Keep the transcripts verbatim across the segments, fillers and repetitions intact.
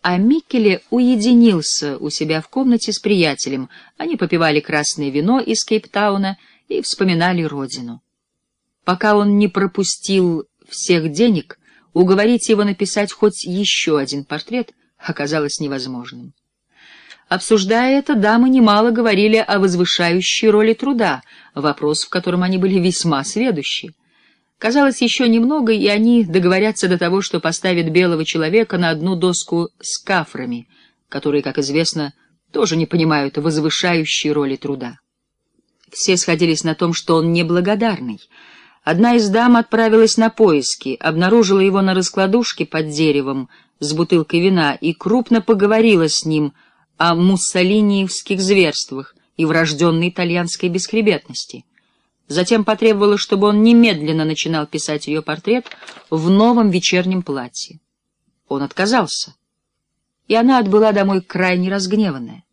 А Миккеле уединился у себя в комнате с приятелем. Они попивали красное вино из Кейптауна и вспоминали родину. Пока он не пропустил всех денег, уговорить его написать хоть еще один портрет оказалось невозможным. Обсуждая это, дамы немало говорили о возвышающей роли труда, вопрос, в котором они были весьма сведущи. Казалось, еще немного, и они договорятся до того, что поставят белого человека на одну доску с кафрами, которые, как известно, тоже не понимают возвышающей роли труда. Все сходились на том, что он неблагодарный. Одна из дам отправилась на поиски, обнаружила его на раскладушке под деревом с бутылкой вина и крупно поговорила с ним о муссолиниевских зверствах и врожденной итальянской бесхребетности. Затем потребовала, чтобы он немедленно начинал писать ее портрет в новом вечернем платье. Он отказался, и она отбыла домой крайне разгневанная.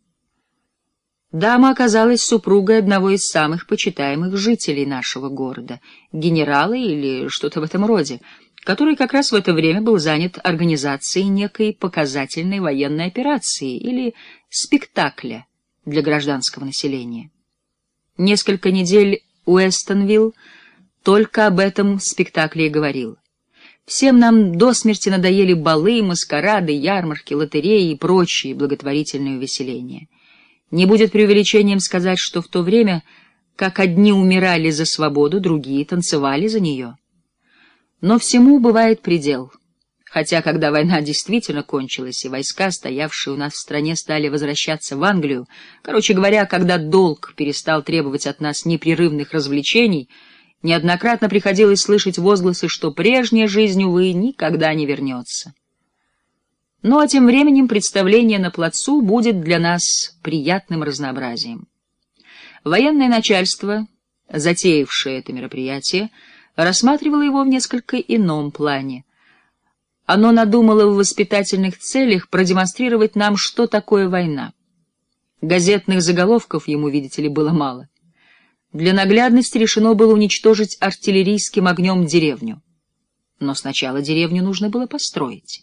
Дама оказалась супругой одного из самых почитаемых жителей нашего города, генерала или что-то в этом роде, который как раз в это время был занят организацией некой показательной военной операции или спектакля для гражданского населения. Несколько недель Уэстонвилл только об этом спектакле и говорил. Всем нам до смерти надоели балы, маскарады, ярмарки, лотереи и прочие благотворительные увеселения. Не будет преувеличением сказать, что в то время, как одни умирали за свободу, другие танцевали за нее. Но всему бывает предел. Хотя, когда война действительно кончилась, и войска, стоявшие у нас в стране, стали возвращаться в Англию, короче говоря, когда долг перестал требовать от нас непрерывных развлечений, неоднократно приходилось слышать возгласы, что прежняя жизнь, увы, никогда не вернется. Ну а тем временем представление на плацу будет для нас приятным разнообразием. Военное начальство, затеявшее это мероприятие, рассматривало его в несколько ином плане. Оно надумало в воспитательных целях продемонстрировать нам, что такое война. Газетных заголовков ему, видите ли, было мало. Для наглядности решено было уничтожить артиллерийским огнем деревню. Но сначала деревню нужно было построить.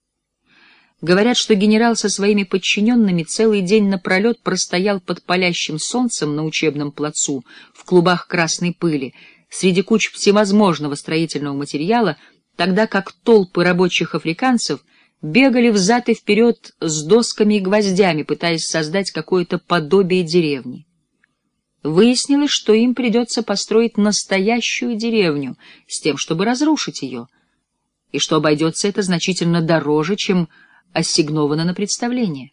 Говорят, что генерал со своими подчиненными целый день напролет простоял под палящим солнцем на учебном плацу в клубах красной пыли, среди куч всевозможного строительного материала, тогда как толпы рабочих африканцев бегали взад и вперед с досками и гвоздями, пытаясь создать какое-то подобие деревни. Выяснилось, что им придется построить настоящую деревню с тем, чтобы разрушить ее, и что обойдется это значительно дороже, чем ассигновано на представление.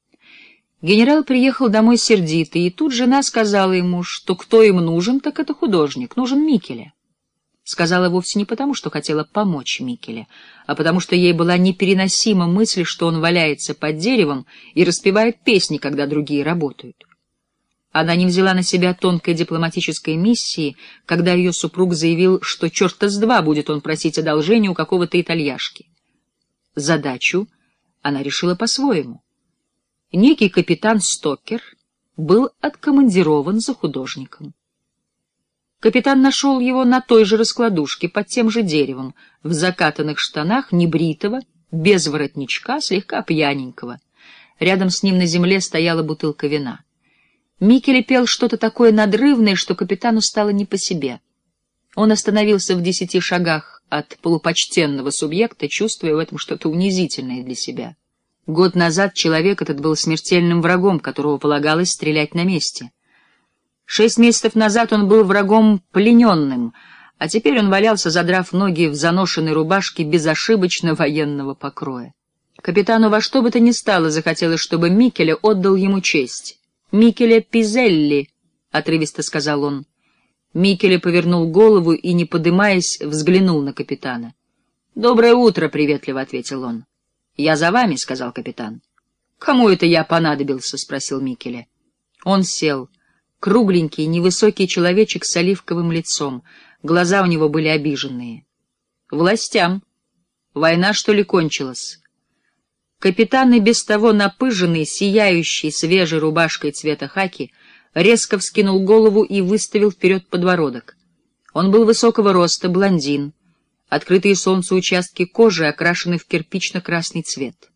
Генерал приехал домой сердитый, и тут жена сказала ему, что кто им нужен, так это художник, нужен Миккеле. Сказала вовсе не потому, что хотела помочь Миккеле, а потому что ей была непереносима мысль, что он валяется под деревом и распевает песни, когда другие работают. Она не взяла на себя тонкой дипломатической миссии, когда ее супруг заявил, что черта с два будет он просить одолжения у какого-то итальяшки. Задачу она решила по-своему. Некий капитан Стокер был откомандирован за художником. Капитан нашел его на той же раскладушке, под тем же деревом, в закатанных штанах, небритого, без воротничка, слегка пьяненького. Рядом с ним на земле стояла бутылка вина. Миккеле пел что-то такое надрывное, что капитану стало не по себе. Он остановился в десяти шагах от полупочтенного субъекта, чувствуя в этом что-то унизительное для себя. Год назад человек этот был смертельным врагом, которого полагалось стрелять на месте. Шесть месяцев назад он был врагом плененным, а теперь он валялся, задрав ноги в заношенной рубашке безошибочно военного покроя. Капитану во что бы то ни стало захотелось, чтобы Миккеле отдал ему честь. «Миккеле Пизелли», — отрывисто сказал он. Миккеле повернул голову и, не подымаясь, взглянул на капитана. «Доброе утро», — приветливо ответил он. «Я за вами», — сказал капитан. «Кому это я понадобился?» — спросил Миккеле. Он сел. Кругленький, невысокий человечек с оливковым лицом. Глаза у него были обиженные. «Властям. Война, что ли, кончилась?» Капитан, и без того напыженный, сияющий свежей рубашкой цвета хаки, резко вскинул голову и выставил вперед подбородок. Он был высокого роста, блондин. Открытые солнцу участки кожи окрашены в кирпично-красный цвет.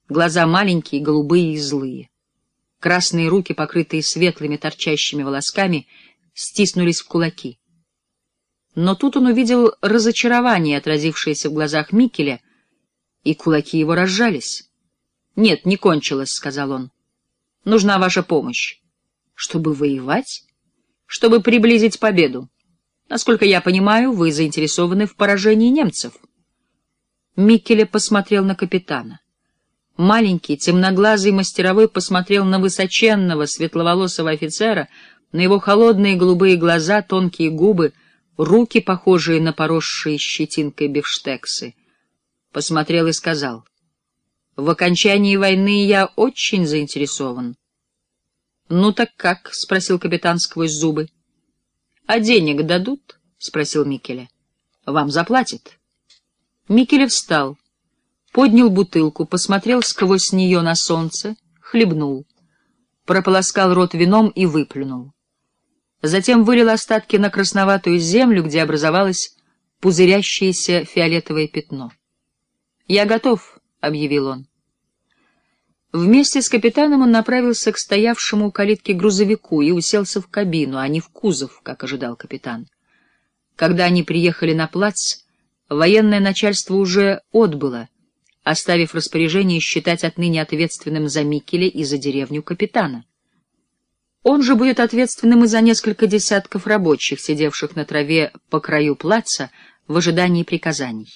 Глаза маленькие, голубые и злые. Красные руки, покрытые светлыми торчащими волосками, стиснулись в кулаки. Но тут он увидел разочарование, отразившееся в глазах Миккеля, и кулаки его разжались. — Нет, не кончилось, — сказал он. — Нужна ваша помощь. — Чтобы воевать? — Чтобы приблизить победу. Насколько я понимаю, вы заинтересованы в поражении немцев. Миккеле посмотрел на капитана. Маленький, темноглазый мастеровой посмотрел на высоченного, светловолосого офицера, на его холодные голубые глаза, тонкие губы, руки, похожие на поросшие щетинкой бифштексы. Посмотрел и сказал: «В окончании войны я очень заинтересован». «Ну так как?» — спросил капитан сквозь зубы. «А денег дадут?» — спросил Миккеле. «Вам заплатят». Миккеле встал, поднял бутылку, посмотрел сквозь нее на солнце, хлебнул, прополоскал рот вином и выплюнул. Затем вылил остатки на красноватую землю, где образовалось пузырящееся фиолетовое пятно. «Я готов», — объявил он. Вместе с капитаном он направился к стоявшему у калитки грузовику и уселся в кабину, а не в кузов, как ожидал капитан. Когда они приехали на плац, военное начальство уже отбыло, оставив распоряжение считать отныне ответственным за Миккеле и за деревню капитана. Он же будет ответственным и за несколько десятков рабочих, сидевших на траве по краю плаца в ожидании приказаний.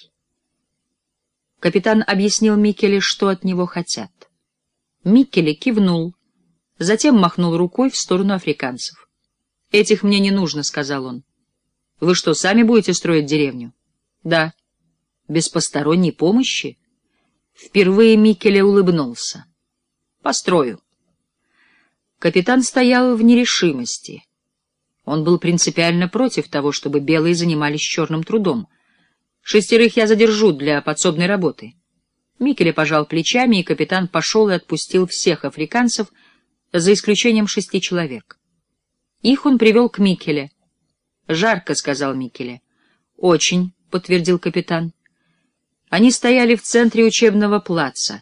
Капитан объяснил Миккеле, что от него хотят. Миккеле кивнул, затем махнул рукой в сторону африканцев. «Этих мне не нужно», — сказал он. «Вы что, сами будете строить деревню?» «Да». «Без посторонней помощи?» Впервые Миккеле улыбнулся. «Построю». Капитан стоял в нерешимости. Он был принципиально против того, чтобы белые занимались черным трудом. «Шестерых я задержу для подсобной работы». Миккеле пожал плечами, и капитан пошел и отпустил всех африканцев, за исключением шести человек. Их он привел к Миккеле. «Жарко», — сказал Миккеле. «Очень», — подтвердил капитан. Они стояли в центре учебного плаца.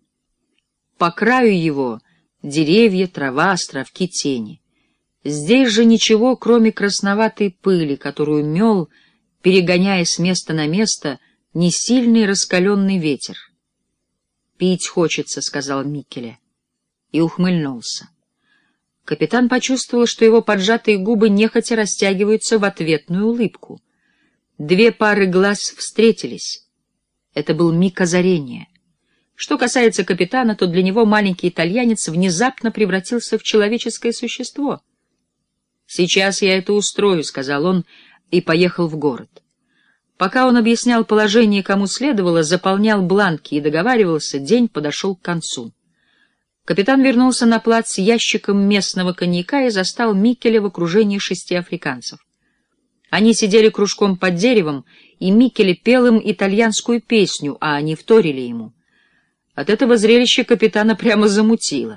По краю его деревья, трава, островки тени. Здесь же ничего, кроме красноватой пыли, которую мел, перегоняя с места на место, несильный раскаленный ветер. «Пить хочется», — сказал Миккеле, и ухмыльнулся. Капитан почувствовал, что его поджатые губы нехотя растягиваются в ответную улыбку. Две пары глаз встретились. Это был миг озарения. Что касается капитана, то для него маленький итальянец внезапно превратился в человеческое существо. «Сейчас я это устрою», — сказал он, и поехал в город. Пока он объяснял положение, кому следовало, заполнял бланки и договаривался, день подошел к концу. Капитан вернулся на плац с ящиком местного коньяка и застал Миккеле в окружении шести африканцев. Они сидели кружком под деревом, и Миккеле пел им итальянскую песню, а они вторили ему. От этого зрелища капитана прямо замутило.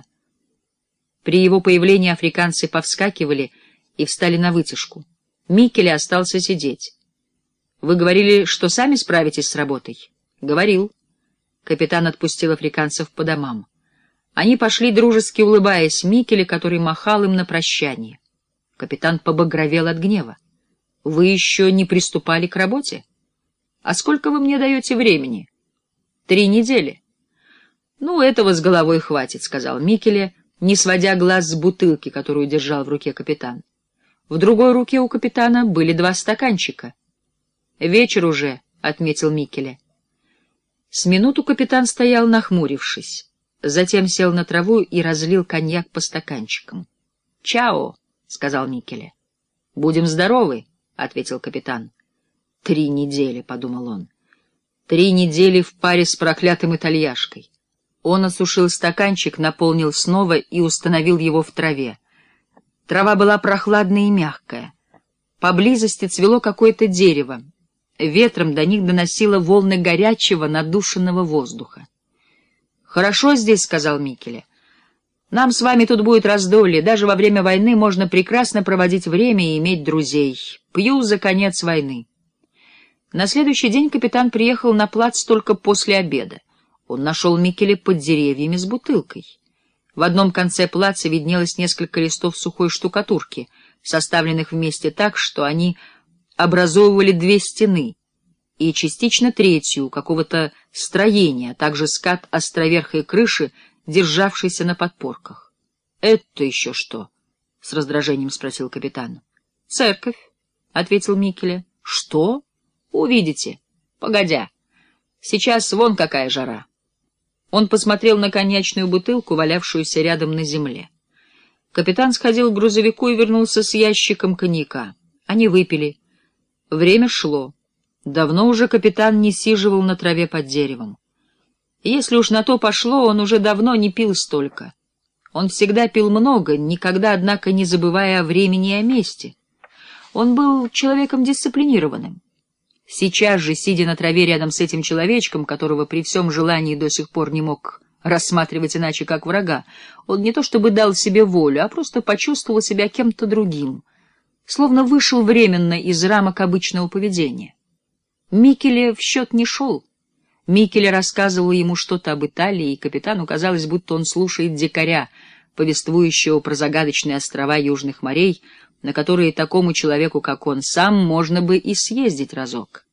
При его появлении африканцы повскакивали и встали на вытяжку. Миккеле остался сидеть. «Вы говорили, что сами справитесь с работой?» «Говорил». Капитан отпустил африканцев по домам. Они пошли, дружески улыбаясь Миккеле, который махал им на прощание. Капитан побагровел от гнева. «Вы еще не приступали к работе? А сколько вы мне даете времени?» «Три недели». «Ну, этого с головой хватит», — сказал Миккеле, не сводя глаз с бутылки, которую держал в руке капитан. В другой руке у капитана были два стаканчика. «Вечер уже», — отметил Миккеле. С минуту капитан стоял, нахмурившись. Затем сел на траву и разлил коньяк по стаканчикам. «Чао», — сказал Миккеле. «Будем здоровы», — ответил капитан. «Три недели», — подумал он. «Три недели в паре с проклятым итальяшкой». Он осушил стаканчик, наполнил снова и установил его в траве. Трава была прохладная и мягкая. Поблизости цвело какое-то дерево. Ветром до них доносило волны горячего, надушенного воздуха. «Хорошо здесь», — сказал Миккеле. «Нам с вами тут будет раздолье. Даже во время войны можно прекрасно проводить время и иметь друзей. Пью за конец войны». На следующий день капитан приехал на плац только после обеда. Он нашел Микеля под деревьями с бутылкой. В одном конце плаца виднелось несколько листов сухой штукатурки, составленных вместе так, что они образовывали две стены, и частично третью, какого-то строения, а также скат островерхой крыши, державшейся на подпорках. — Это еще что? — с раздражением спросил капитан. — Церковь, — ответил Микеле. — Что? — Увидите. Погодя. Сейчас вон какая жара. Он посмотрел на коньячную бутылку, валявшуюся рядом на земле. Капитан сходил к грузовику и вернулся с ящиком коньяка. Они выпили. Время шло. Давно уже капитан не сиживал на траве под деревом. Если уж на то пошло, он уже давно не пил столько. Он всегда пил много, никогда, однако, не забывая о времени и о месте. Он был человеком дисциплинированным. Сейчас же, сидя на траве рядом с этим человечком, которого при всем желании до сих пор не мог рассматривать иначе как врага, он не то чтобы дал себе волю, а просто почувствовал себя кем-то другим, словно вышел временно из рамок обычного поведения. Микеле в счет не шел. Микеле рассказывал ему что-то об Италии, и капитану казалось, будто он слушает дикаря, повествующего про загадочные острова Южных морей, на которые такому человеку, как он сам, можно бы и съездить разок.